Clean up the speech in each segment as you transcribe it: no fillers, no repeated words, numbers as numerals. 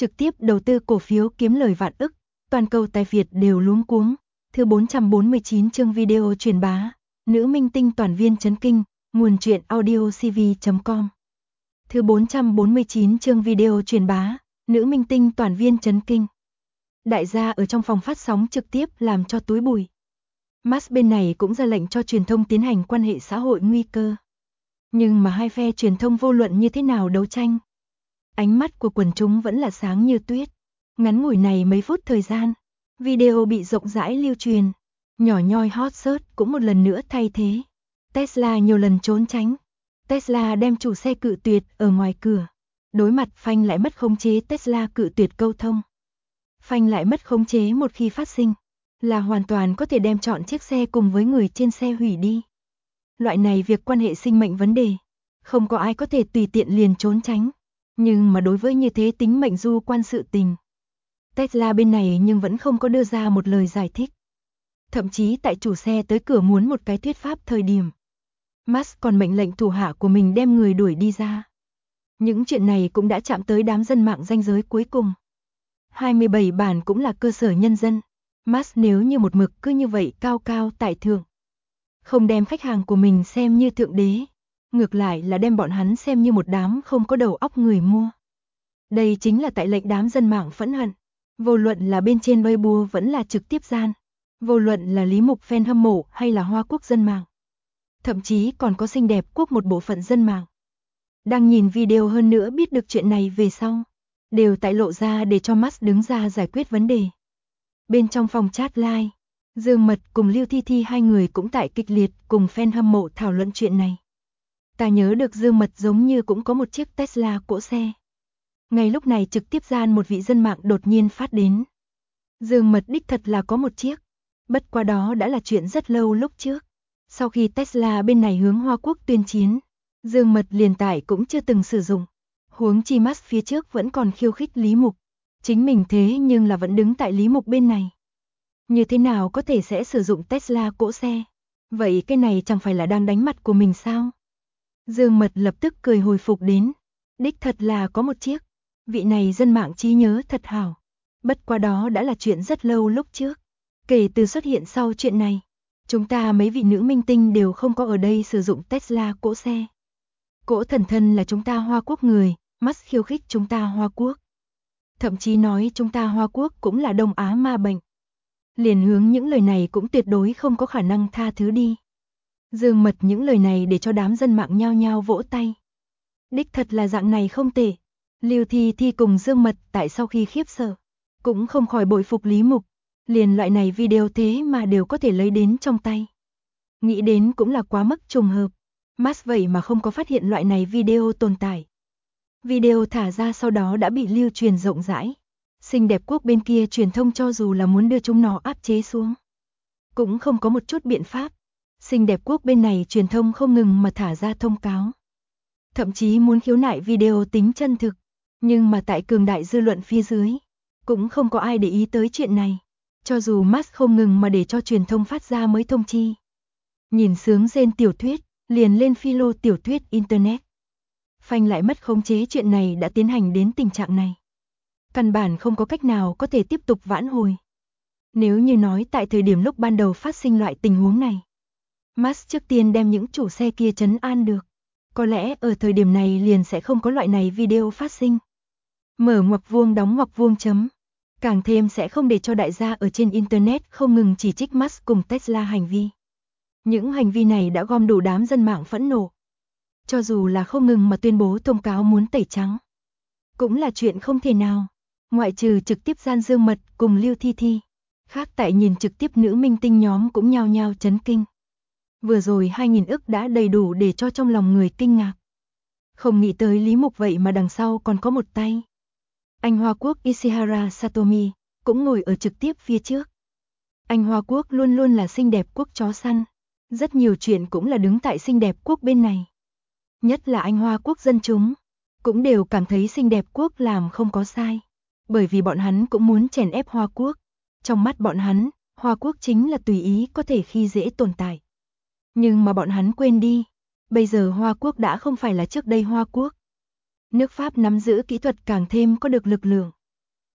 trực tiếp đầu tư cổ phiếu kiếm lời vạn ức, toàn cầu tài Việt đều luống cuống. Thứ 449 chương video truyền bá, nữ minh tinh toàn viên chấn kinh, nguồn truyện audiocv.com. Thứ 449 chương video truyền bá, nữ minh tinh toàn viên chấn kinh. Đại gia ở trong phòng phát sóng trực tiếp làm cho túi bụi. Musk bên này cũng ra lệnh cho truyền thông tiến hành quan hệ xã hội nguy cơ. Nhưng mà hai phe truyền thông vô luận như thế nào đấu tranh, ánh mắt của quần chúng vẫn là sáng như tuyết. Ngắn ngủi này mấy phút thời gian, video bị rộng rãi lưu truyền, nhỏ nhoi hot search cũng một lần nữa thay thế. Tesla nhiều lần trốn tránh. Tesla đem chủ xe cự tuyệt ở ngoài cửa. Đối mặt phanh lại mất khống chế, Tesla cự tuyệt câu thông. Phanh lại mất khống chế một khi phát sinh, là hoàn toàn có thể đem chọn chiếc xe cùng với người trên xe hủy đi. Loại này việc quan hệ sinh mệnh vấn đề, không có ai có thể tùy tiện liền trốn tránh. Nhưng mà đối với như thế tính mệnh du quan sự tình, Tesla bên này nhưng vẫn không có đưa ra một lời giải thích. Thậm chí tại chủ xe tới cửa muốn một cái thuyết pháp thời điểm, Musk còn mệnh lệnh thủ hạ của mình đem người đuổi đi ra. Những chuyện này cũng đã chạm tới đám dân mạng ranh giới cuối cùng. 27 bản cũng là cơ sở nhân dân. Musk nếu như một mực cứ như vậy cao cao tại thượng, không đem khách hàng của mình xem như thượng đế, ngược lại là đem bọn hắn xem như một đám không có đầu óc người mua. Đây chính là tại lệnh đám dân mạng phẫn hận. Vô luận là bên trên Weibo vẫn là trực tiếp gian, vô luận là Lý Mục fan hâm mộ hay là Hoa Quốc dân mạng, thậm chí còn có xinh đẹp quốc một bộ phận dân mạng, đang nhìn video hơn nữa biết được chuyện này về sau, đều tại lộ ra để cho Musk đứng ra giải quyết vấn đề. Bên trong phòng chat live, Dương Mật cùng Lưu Thi Thi hai người cũng tại kịch liệt cùng fan hâm mộ thảo luận chuyện này. Ta nhớ được Dương Mật giống như cũng có một chiếc Tesla cỗ xe. Ngay lúc này trực tiếp gian một vị dân mạng đột nhiên phát đến. Dương Mật đích thật là có một chiếc, bất quá đó đã là chuyện rất lâu lúc trước. Sau khi Tesla bên này hướng Hoa Quốc tuyên chiến, Dương Mật liền tải cũng chưa từng sử dụng. Huống chi Musk phía trước vẫn còn khiêu khích Lý Mục. Chính mình thế nhưng là vẫn đứng tại Lý Mục bên này. Như thế nào có thể sẽ sử dụng Tesla cỗ xe? Vậy cái này chẳng phải là đang đánh mặt của mình sao? Dương Mật lập tức cười hồi phục đến. Đích thật là có một chiếc. Vị này dân mạng trí nhớ thật hảo. Bất quá đó đã là chuyện rất lâu lúc trước. Kể từ xuất hiện sau chuyện này, chúng ta mấy vị nữ minh tinh đều không có ở đây sử dụng Tesla cỗ xe. Cỗ thần thân là chúng ta Hoa Quốc người, Musk khiêu khích chúng ta Hoa Quốc. Thậm chí nói chúng ta Hoa Quốc cũng là Đông Á ma bệnh. Liền hướng những lời này cũng tuyệt đối không có khả năng tha thứ đi. Dương Mật những lời này để cho đám dân mạng nhao nhao vỗ tay. Đích thật là dạng này không tệ. Lưu Thi Thi cùng Dương Mật tại sau khi khiếp sợ, cũng không khỏi bội phục Lý Mục. Liền loại này video thế mà đều có thể lấy đến trong tay. Nghĩ đến cũng là quá mức trùng hợp. Musk vậy mà không có phát hiện loại này video tồn tại. Video thả ra sau đó đã bị lưu truyền rộng rãi. Xinh đẹp quốc bên kia truyền thông cho dù là muốn đưa chúng nó áp chế xuống, cũng không có một chút biện pháp. Xinh đẹp quốc bên này truyền thông không ngừng mà thả ra thông cáo. Thậm chí muốn khiếu nại video tính chân thực. Nhưng mà tại cường đại dư luận phía dưới, cũng không có ai để ý tới chuyện này. Cho dù Musk không ngừng mà để cho truyền thông phát ra mới thông chi. Nhìn sướng rên tiểu thuyết, liền lên philo tiểu thuyết Internet. Phanh lại mất khống chế chuyện này đã tiến hành đến tình trạng này. Căn bản không có cách nào có thể tiếp tục vãn hồi. Nếu như nói tại thời điểm lúc ban đầu phát sinh loại tình huống này, Musk trước tiên đem những chủ xe kia trấn an được, có lẽ ở thời điểm này liền sẽ không có loại này video phát sinh. Mở ngoặc vuông đóng ngoặc vuông chấm. Càng thêm sẽ không để cho đại gia ở trên Internet không ngừng chỉ trích Musk cùng Tesla hành vi. Những hành vi này đã gom đủ đám dân mạng phẫn nộ. Cho dù là không ngừng mà tuyên bố thông cáo muốn tẩy trắng, cũng là chuyện không thể nào. Ngoại trừ trực tiếp gian Dương Mật cùng Lưu Thi Thi, khác tại nhìn trực tiếp nữ minh tinh nhóm cũng nhao nhao chấn kinh. Vừa rồi 2.000 ức đã đầy đủ để cho trong lòng người kinh ngạc. Không nghĩ tới Lý Mục vậy mà đằng sau còn có một tay. Anh Hoa Quốc Ishihara Satomi cũng ngồi ở trực tiếp phía trước. Anh Hoa Quốc luôn luôn là xinh đẹp quốc chó săn. Rất nhiều chuyện cũng là đứng tại xinh đẹp quốc bên này. Nhất là anh Hoa Quốc dân chúng, cũng đều cảm thấy xinh đẹp quốc làm không có sai. Bởi vì bọn hắn cũng muốn chèn ép Hoa Quốc. Trong mắt bọn hắn, Hoa Quốc chính là tùy ý có thể khi dễ tồn tại. Nhưng mà bọn hắn quên đi, bây giờ Hoa Quốc đã không phải là trước đây Hoa Quốc. Nước Pháp nắm giữ kỹ thuật càng thêm có được lực lượng.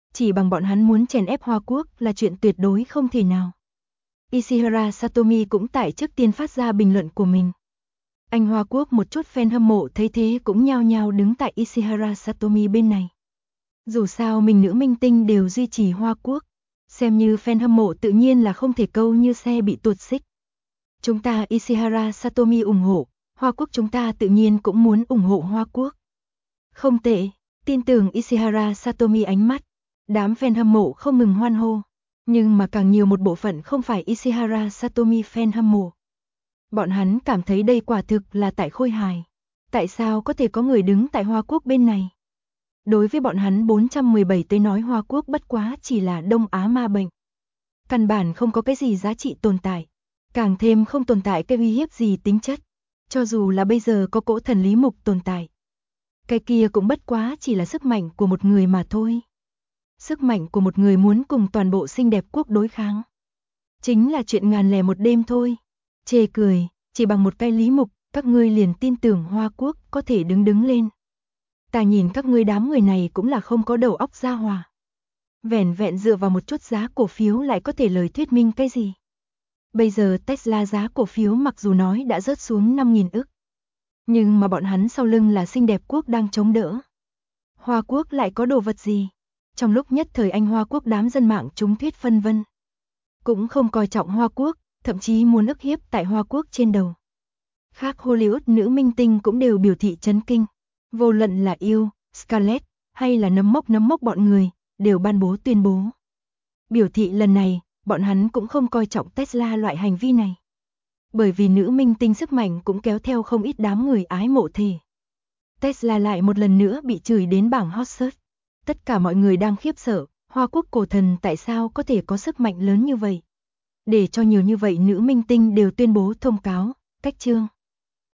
chỉ bằng bọn hắn muốn chèn ép Hoa Quốc là chuyện tuyệt đối không thể nào. Ishihara Satomi cũng tại trước tiên phát ra bình luận của mình. Anh Hoa Quốc một chút fan hâm mộ thấy thế cũng nhao nhao đứng tại Ishihara Satomi bên này. Dù sao mình nữ minh tinh đều duy trì Hoa Quốc, xem như fan hâm mộ tự nhiên là không thể câu như xe bị tuột xích. Chúng ta Ishihara Satomi ủng hộ, Hoa Quốc chúng ta tự nhiên cũng muốn ủng hộ Hoa Quốc. Không tệ, tin tưởng Ishihara Satomi ánh mắt. Đám fan hâm mộ không ngừng hoan hô, nhưng mà càng nhiều một bộ phận không phải Ishihara Satomi fan hâm mộ. Bọn hắn cảm thấy đây quả thực là tại khôi hài. Tại sao có thể có người đứng tại Hoa Quốc bên này? Đối với bọn hắn 417 tới nói Hoa Quốc bất quá chỉ là Đông Á ma bệnh. Căn bản không có cái gì giá trị tồn tại. Càng thêm không tồn tại cái uy hiếp gì tính chất. Cho dù là bây giờ có cỗ thần Lý Mục tồn tại. Cái kia cũng bất quá chỉ là sức mạnh của một người mà thôi. Sức mạnh của một người muốn cùng toàn bộ xinh đẹp quốc đối kháng. Chính là chuyện ngàn lẻ một đêm thôi. Chê cười, chỉ bằng một cái Lý Mục, các ngươi liền tin tưởng Hoa Quốc có thể đứng lên. Ta nhìn các ngươi đám người này cũng là không có đầu óc ra hòa. Vẻn vẹn dựa vào một chút giá cổ phiếu lại có thể lời thuyết minh cái gì. Bây giờ Tesla giá cổ phiếu mặc dù nói đã rớt xuống 5.000 ức. Nhưng mà bọn hắn sau lưng là xinh đẹp quốc đang chống đỡ. Hoa Quốc lại có đồ vật gì? Trong lúc nhất thời anh Hoa Quốc đám dân mạng chúng thuyết phân vân. Cũng không coi trọng Hoa Quốc, thậm chí muốn ức hiếp tại Hoa Quốc trên đầu. Khác Hollywood nữ minh tinh cũng đều biểu thị chấn kinh. Vô luận là yêu, Scarlett, hay là nấm mốc bọn người, đều ban bố tuyên bố. Biểu thị lần này, bọn hắn cũng không coi trọng Tesla loại hành vi này. Bởi vì nữ minh tinh sức mạnh cũng kéo theo không ít đám người ái mộ thể. Tesla lại một lần nữa bị chửi đến bảng hot search. Tất cả mọi người đang khiếp sợ, Hoa Quốc cổ thần tại sao có thể có sức mạnh lớn như vậy. Để cho nhiều như vậy nữ minh tinh đều tuyên bố thông cáo, cách chương.